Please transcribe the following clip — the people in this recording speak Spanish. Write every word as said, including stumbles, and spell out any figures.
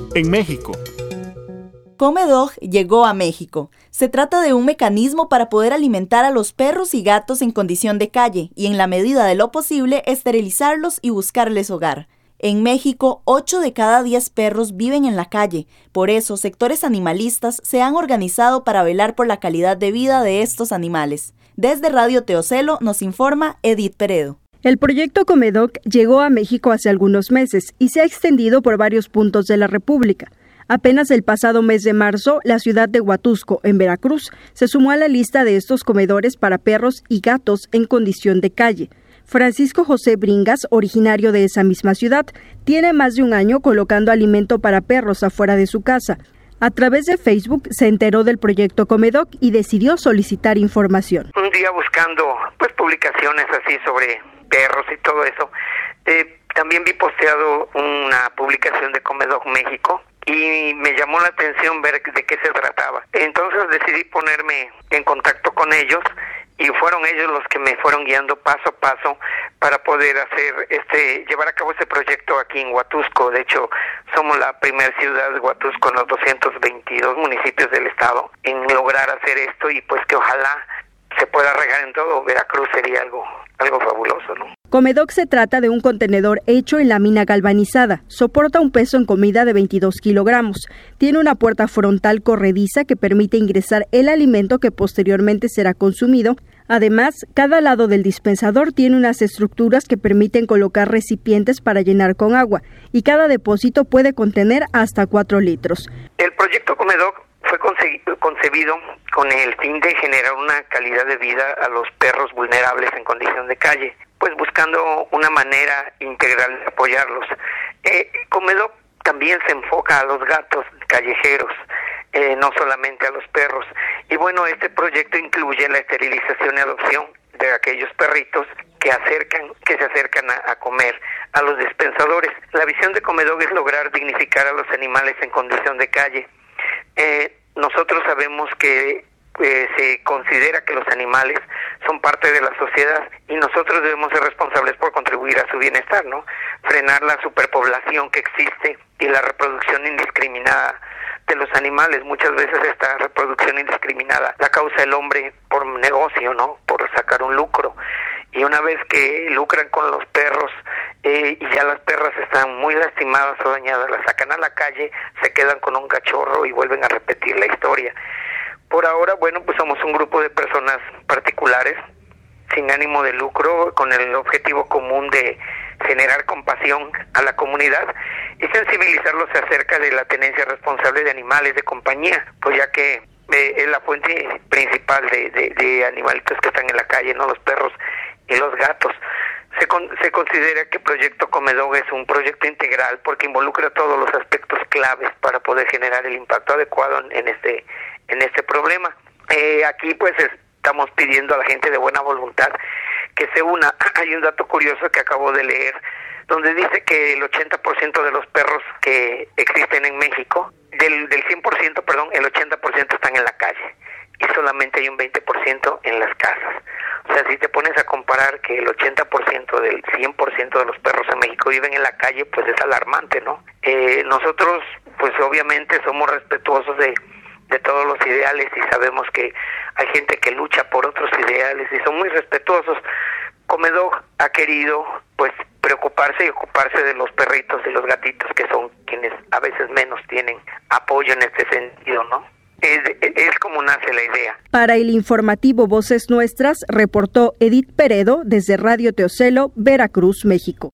en México. Comedog llegó a México. Se trata de un mecanismo para poder alimentar a los perros y gatos en condición de calle y en la medida de lo posible esterilizarlos y buscarles hogar. En México, ocho de cada diez perros viven en la calle. Por eso, sectores animalistas se han organizado para velar por la calidad de vida de estos animales. Desde Radio Teocelo nos informa Edith Peredo. El proyecto Comedog llegó a México hace algunos meses y se ha extendido por varios puntos de la República. Apenas el pasado mes de marzo, la ciudad de Huatusco, en Veracruz, se sumó a la lista de estos comedores para perros y gatos en condición de calle. Francisco José Bringas, originario de esa misma ciudad, tiene más de un año colocando alimento para perros afuera de su casa. A través de Facebook se enteró del proyecto Comedog y decidió solicitar información. Un día buscando pues publicaciones así sobre perros y todo eso, eh, también vi posteado una publicación de Comedog México y me llamó la atención ver de qué se trataba. Entonces decidí ponerme en contacto con ellos y fueron ellos los que me fueron guiando paso a paso para poder hacer este llevar a cabo este proyecto aquí en Huatusco. De hecho, somos la primera ciudad de Huatusco en los doscientos veintidós municipios del estado en lograr hacer esto y pues que ojalá se pueda regar en todo Veracruz. Sería algo algo fabuloso, ¿no? Comedog se trata de un contenedor hecho en la mina galvanizada. Soporta un peso en comida de veintidós kilogramos. Tiene una puerta frontal corrediza que permite ingresar el alimento que posteriormente será consumido. Además, cada lado del dispensador tiene unas estructuras que permiten colocar recipientes para llenar con agua y cada depósito puede contener hasta cuatro litros. El proyecto Comedog fue concebido con el fin de generar una calidad de vida a los perros vulnerables en condición de calle, pues buscando una manera integral de apoyarlos. Eh, Comedog también se enfoca a los gatos callejeros, eh, no solamente a los perros. Y bueno, este proyecto incluye la esterilización y adopción de aquellos perritos que acercan, que se acercan a, a comer a los dispensadores. La visión de Comedog es lograr dignificar a los animales en condición de calle. Eh, nosotros sabemos que eh, se considera que los animales son parte de la sociedad y nosotros debemos ser responsables por contribuir a su bienestar, ¿no? Frenar la superpoblación que existe y la reproducción indiscriminada de los animales. Muchas veces esta reproducción indiscriminada la causa el hombre por negocio, ¿no? Por sacar un lucro. Y una vez que lucran con los perros eh, y ya las perras están muy lastimadas o dañadas, las sacan a la calle, se quedan con un cachorro y vuelven a repetir la historia. Por ahora, bueno, pues somos un grupo de personas particulares, sin ánimo de lucro, con el objetivo común de generar compasión a la comunidad y sensibilizarlos acerca de la tenencia responsable de animales de compañía, pues ya que eh, es la fuente principal de, de, de animalitos que están en la calle, no los perros y los gatos. Se, con, se considera que Proyecto Comedog es un proyecto integral porque involucra todos los aspectos claves para poder generar el impacto adecuado en, en este en este problema. Eh, aquí pues estamos pidiendo a la gente de buena voluntad que se una. Hay un dato curioso que acabo de leer donde dice que el ochenta por ciento de los perros que existen en México, del, del cien por ciento, perdón, el ochenta por ciento están en la calle y solamente hay un veinte por ciento en las casas. O sea, si te pones a comparar que el ochenta por ciento del cien por ciento de los perros en México viven en la calle, pues es alarmante, ¿no? Eh, nosotros, pues obviamente somos respetuosos de, de todos los ideales y sabemos que hay gente que lucha por otros ideales y son muy respetuosos. Comedog ha querido, pues, preocuparse y ocuparse de los perritos y los gatitos, que son quienes a veces menos tienen apoyo en este sentido, ¿no? Es, es como nace la idea. Para el informativo Voces Nuestras, reportó Edith Peredo desde Radio Teocelo, Veracruz, México.